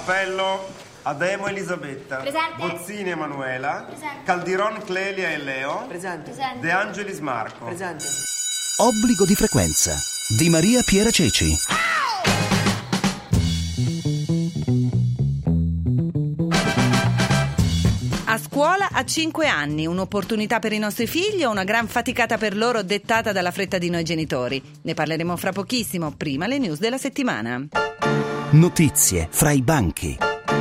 Appello Ademo Elisabetta. Presente. Bozzini Emanuela. Presente. Caldiron Clelia e Leo. Presente. De Angelis Marco. Presente. Obbligo di frequenza di Maria Piera Ceci. A scuola a 5 anni, un'opportunità per i nostri figli o una gran faticata per loro dettata dalla fretta di noi genitori? Ne parleremo fra pochissimo, prima le news della settimana. Notizie fra i banchi.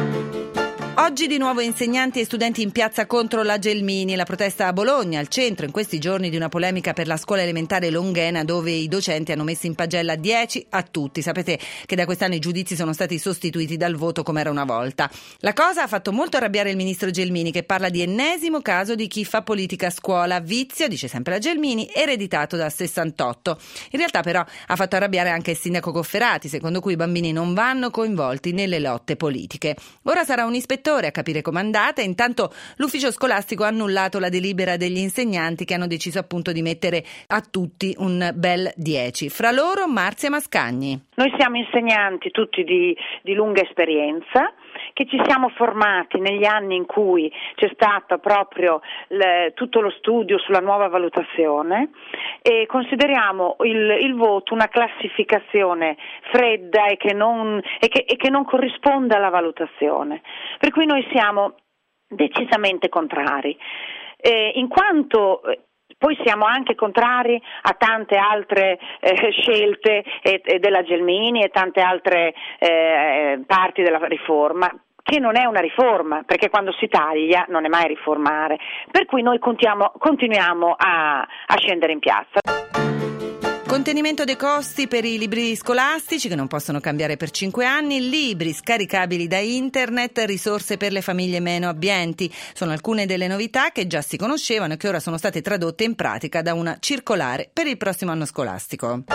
Oggi di nuovo insegnanti e studenti in piazza contro la Gelmini, la protesta a Bologna, al centro in questi giorni di una polemica per la scuola elementare Longhena dove i docenti hanno messo in pagella 10 a tutti. Sapete che da quest'anno i giudizi sono stati sostituiti dal voto come era una volta. La cosa ha fatto molto arrabbiare il ministro Gelmini che parla di ennesimo caso di chi fa politica a scuola, vizio, dice sempre la Gelmini, ereditato dal 68. In realtà però ha fatto arrabbiare anche il sindaco Cofferati, secondo cui i bambini non vanno coinvolti nelle lotte politiche. Ora sarà un ispettore a capire com'è andata. Intanto l'ufficio scolastico ha annullato la delibera degli insegnanti che hanno deciso appunto di mettere a tutti un bel 10. Fra loro Marzia Mascagni. Noi siamo insegnanti tutti di lunga esperienza, che ci siamo formati negli anni in cui c'è stato proprio tutto lo studio sulla nuova valutazione e consideriamo il voto una classificazione fredda e che non corrisponde alla valutazione. Per cui noi siamo decisamente contrari, in quanto poi siamo anche contrari a tante altre scelte della Gelmini e tante altre parti della riforma, che non è una riforma, perché quando si taglia non è mai riformare. Per cui noi continuiamo a scendere in piazza. Contenimento dei costi per i libri scolastici che non possono cambiare per 5 anni, libri scaricabili da internet, risorse per le famiglie meno abbienti. Sono alcune delle novità che già si conoscevano e che ora sono state tradotte in pratica da una circolare per il prossimo anno scolastico.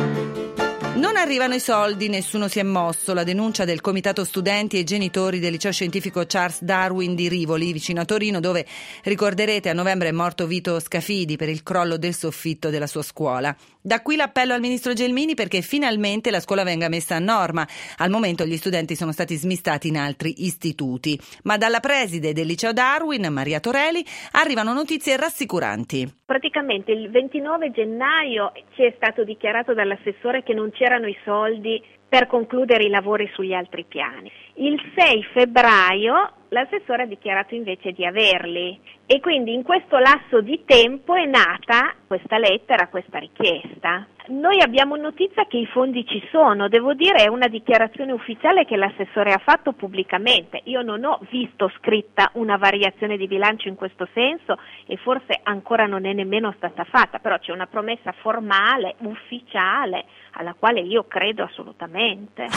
Non arrivano i soldi, nessuno si è mosso. La denuncia del comitato studenti e genitori del liceo scientifico Charles Darwin di Rivoli, vicino a Torino, dove ricorderete a novembre è morto Vito Scafidi per il crollo del soffitto della sua scuola. Da qui l'appello al ministro Gelmini perché finalmente la scuola venga messa a norma. Al momento gli studenti sono stati smistati in altri istituti. Ma dalla preside del liceo Darwin, Maria Torelli, arrivano notizie rassicuranti. Praticamente il 29 gennaio ci è stato dichiarato dall'assessore che non c'erano i soldi per concludere i lavori sugli altri piani. Il 6 febbraio l'assessore ha dichiarato invece di averli e quindi in questo lasso di tempo è nata questa lettera, questa richiesta. Noi abbiamo notizia che i fondi ci sono, devo dire è una dichiarazione ufficiale che l'assessore ha fatto pubblicamente. Io non ho visto scritta una variazione di bilancio in questo senso e forse ancora non è nemmeno stata fatta, però c'è una promessa formale, ufficiale, alla quale io credo assolutamente.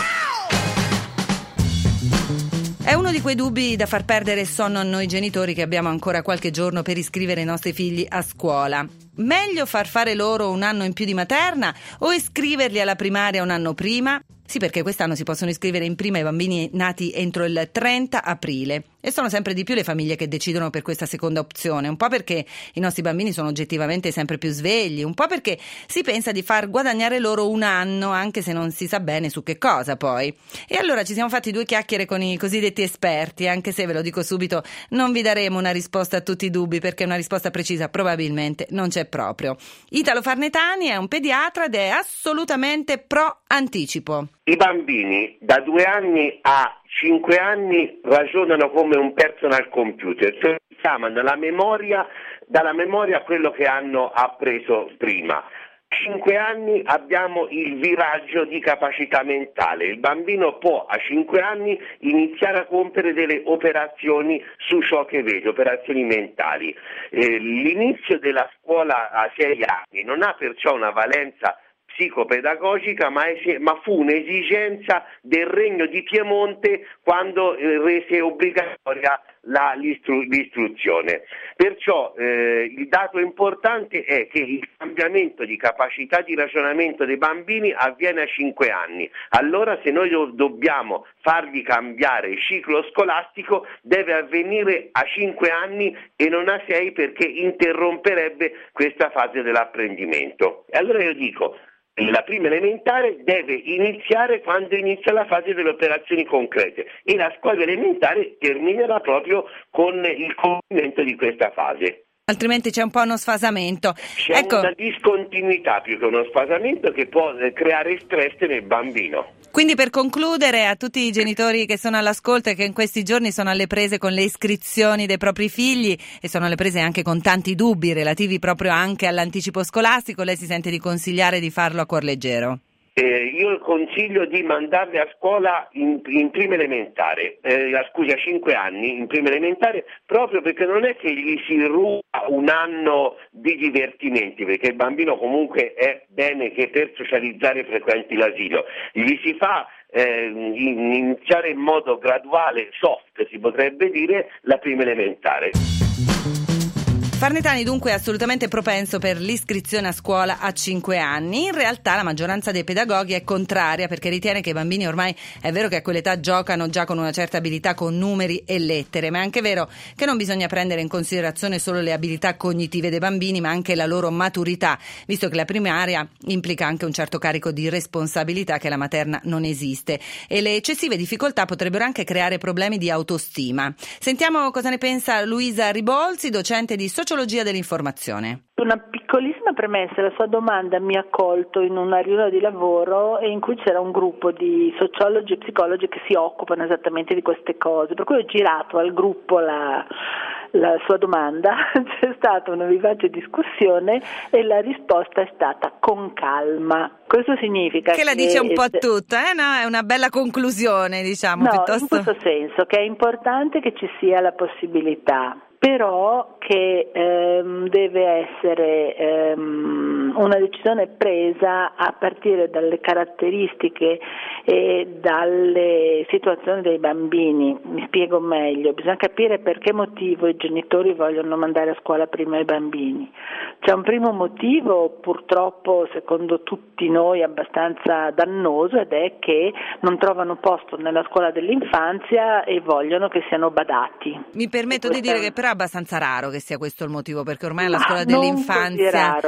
È uno di quei dubbi da far perdere il sonno a noi genitori che abbiamo ancora qualche giorno per iscrivere i nostri figli a scuola. Meglio far fare loro un anno in più di materna o iscriverli alla primaria un anno prima? Sì, perché quest'anno si possono iscrivere in prima i bambini nati entro il 30 aprile e sono sempre di più le famiglie che decidono per questa seconda opzione, un po' perché i nostri bambini sono oggettivamente sempre più svegli, un po' perché si pensa di far guadagnare loro un anno anche se non si sa bene su che cosa poi. E allora ci siamo fatti due chiacchiere con i cosiddetti esperti, anche se ve lo dico subito non vi daremo una risposta a tutti i dubbi perché una risposta precisa probabilmente non c'è proprio. Italo Farnetani è un pediatra ed è assolutamente pro anticipo. I bambini da 2 anni a 5 anni ragionano come un personal computer, cioè chiamano dalla memoria quello che hanno appreso prima. 5 anni abbiamo il viraggio di capacità mentale, il bambino può a 5 anni iniziare a compiere delle operazioni su ciò che vede, operazioni mentali. L'inizio della scuola a 6 anni non ha perciò una valenza psicopedagogica, ma fu un'esigenza del Regno di Piemonte quando rese obbligatoria l'istruzione. Perciò il dato importante è che il cambiamento di capacità di ragionamento dei bambini avviene a 5 anni. Allora se noi dobbiamo fargli cambiare il ciclo scolastico deve avvenire a 5 anni e non a 6 perché interromperebbe questa fase dell'apprendimento. E allora io dico, La prima elementare deve iniziare quando inizia la fase delle operazioni concrete e la scuola elementare terminerà proprio con il compimento di questa fase. Altrimenti c'è un po' uno sfasamento. C'è una discontinuità più che uno sfasamento che può creare stress nel bambino. Quindi, per concludere, a tutti i genitori che sono all'ascolto e che in questi giorni sono alle prese con le iscrizioni dei propri figli e sono alle prese anche con tanti dubbi relativi proprio anche all'anticipo scolastico, lei si sente di consigliare di farlo a cuor leggero? Io consiglio di mandarli a scuola in prima elementare, a 5 anni in prima elementare, proprio perché non è che gli si ruba un anno di divertimenti, perché il bambino comunque è bene che per socializzare frequenti l'asilo, gli si fa iniziare in modo graduale, soft si potrebbe dire, la prima elementare. Farnetani dunque è assolutamente propenso per l'iscrizione a scuola a 5 anni. In realtà la maggioranza dei pedagoghi è contraria perché ritiene che i bambini ormai è vero che a quell'età giocano già con una certa abilità con numeri e lettere, ma è anche vero che non bisogna prendere in considerazione solo le abilità cognitive dei bambini ma anche la loro maturità, visto che la primaria implica anche un certo carico di responsabilità che la materna non esiste e le eccessive difficoltà potrebbero anche creare problemi di autostima. Sentiamo cosa ne pensa Luisa Ribolzi, docente di sociologia dell'informazione. Una piccolissima premessa, la sua domanda mi ha colto in una riunione di lavoro in cui c'era un gruppo di sociologi e psicologi che si occupano esattamente di queste cose, per cui ho girato al gruppo la sua domanda, c'è stata una vivace discussione e la risposta è stata con calma. Questo significa che la dice un po' tutta, no? È una bella conclusione, diciamo. No, piuttosto... in questo senso, che è importante che ci sia la possibilità, però che deve essere una decisione presa a partire dalle caratteristiche e dalle situazioni dei bambini. Mi spiego meglio, bisogna capire per che motivo i genitori vogliono mandare a scuola prima i bambini. C'è un primo motivo, purtroppo secondo tutti noi abbastanza dannoso, ed è che non trovano posto nella scuola dell'infanzia e vogliono che siano badati. Mi permetto di dire che però è abbastanza raro che sia questo il motivo, perché ormai alla scuola dell'infanzia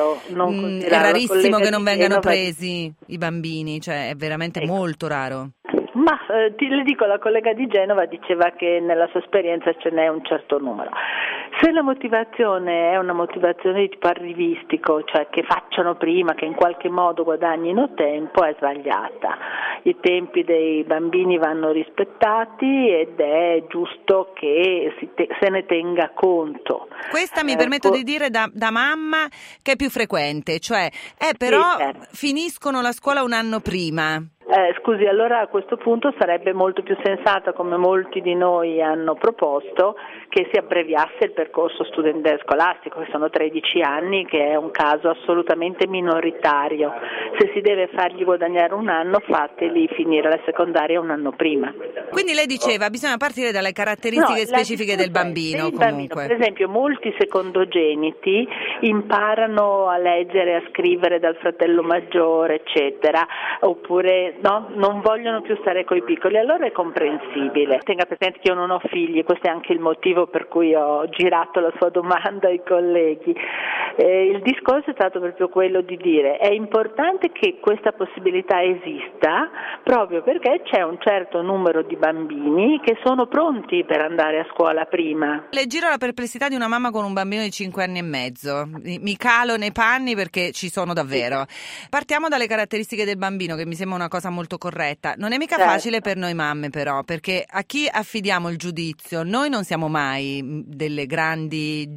è è rarissimo che non vengano presi i bambini, cioè è veramente molto raro. Ma le dico, la collega di Genova diceva che nella sua esperienza ce n'è un certo numero. Se la motivazione è una motivazione di tipo arrivistico, cioè che facciano prima, che in qualche modo guadagnino tempo, è sbagliata. I tempi dei bambini vanno rispettati ed è giusto che se ne tenga conto. Questa mi permetto di dire da mamma che è più frequente, cioè però sì, certo. Finiscono la scuola un anno prima. Scusi, allora a questo punto sarebbe molto più sensato, come molti di noi hanno proposto, che si abbreviasse il percorso scolastico, che sono 13 anni, che è un caso assolutamente minoritario. Se si deve fargli guadagnare un anno, fateli finire la secondaria un anno prima. Quindi lei diceva bisogna partire dalle caratteristiche specifiche del bambino. Comunque. Per esempio, molti secondogeniti imparano a leggere e a scrivere dal fratello maggiore, eccetera, oppure non vogliono più stare coi piccoli, allora è comprensibile. Tenga presente che io non ho figli, questo è anche il motivo per cui ho girato la sua domanda ai colleghi. Il discorso è stato proprio quello di dire è importante che questa possibilità esista proprio perché c'è un certo numero di bambini che sono pronti per andare a scuola prima. Le giro la perplessità di una mamma con un bambino di 5 anni e mezzo, mi calo nei panni perché ci sono davvero. Partiamo dalle caratteristiche del bambino, che mi sembra una cosa molto corretta. Non è mica facile per noi mamme però, perché a chi affidiamo il giudizio? Noi non siamo mai delle grandi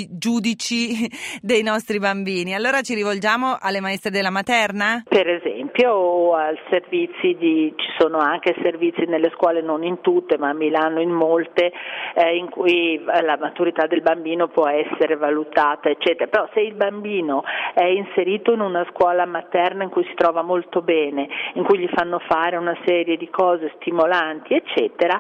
giudici dei nostri bambini, allora ci rivolgiamo alle maestre della materna? Per esempio, o a servizi ci sono anche servizi nelle scuole, non in tutte, ma a Milano in molte, in cui la maturità del bambino può essere valutata, eccetera. Però se il bambino è inserito in una scuola materna in cui si trova molto bene, in cui gli fanno fare una serie di cose stimolanti, eccetera,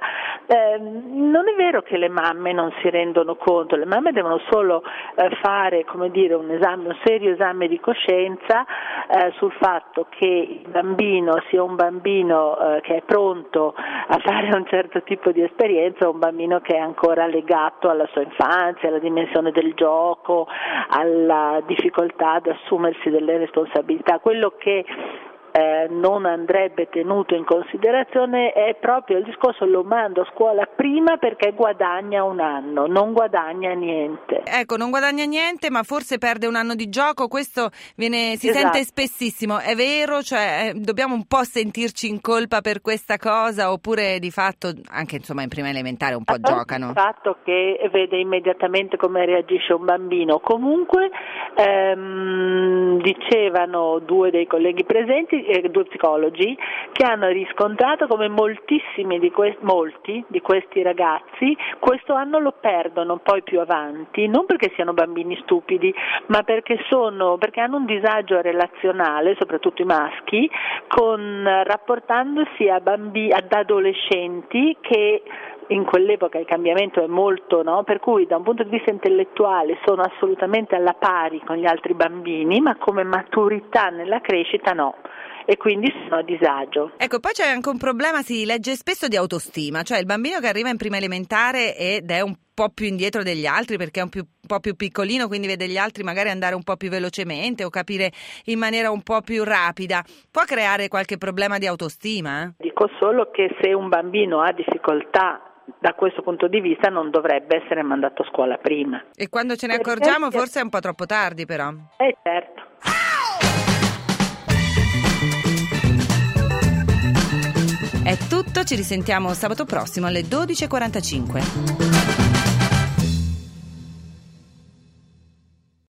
non è vero che le mamme non si rendono conto, le mamme devono solo fare, come dire, un serio esame di coscienza sul fatto che il bambino sia un bambino che è pronto a fare un certo tipo di esperienza o un bambino che è ancora legato alla sua infanzia, alla dimensione del gioco, alla difficoltà ad assumersi delle responsabilità. Quello che non andrebbe tenuto in considerazione è proprio il discorso: lo mando a scuola prima perché guadagna un anno, non guadagna niente. Ecco, non guadagna niente, ma forse perde un anno di gioco, questo si sente spessissimo, è vero? Cioè dobbiamo un po' sentirci in colpa per questa cosa, oppure di fatto anche insomma in prima elementare un po' giocano? Il fatto che vede immediatamente come reagisce un bambino. Comunque dicevano due dei colleghi presenti, due psicologi, che hanno riscontrato come molti di questi ragazzi questo anno lo perdono poi più avanti, non perché siano bambini stupidi, ma perché hanno un disagio relazionale, soprattutto i maschi, rapportandosi ad adolescenti che in quell'epoca il cambiamento è molto, per cui da un punto di vista intellettuale sono assolutamente alla pari con gli altri bambini, ma come maturità nella crescita no. E quindi sono a disagio. Ecco, poi c'è anche un problema, si legge spesso, di autostima, cioè il bambino che arriva in prima elementare ed è un po' più indietro degli altri perché è un po' più piccolino, quindi vede gli altri magari andare un po' più velocemente o capire in maniera un po' più rapida, può creare qualche problema di autostima? Dico solo che se un bambino ha difficoltà da questo punto di vista non dovrebbe essere mandato a scuola prima. E quando ce ne accorgiamo forse è un po' troppo tardi però. Certo. È tutto, ci risentiamo sabato prossimo alle 12:45.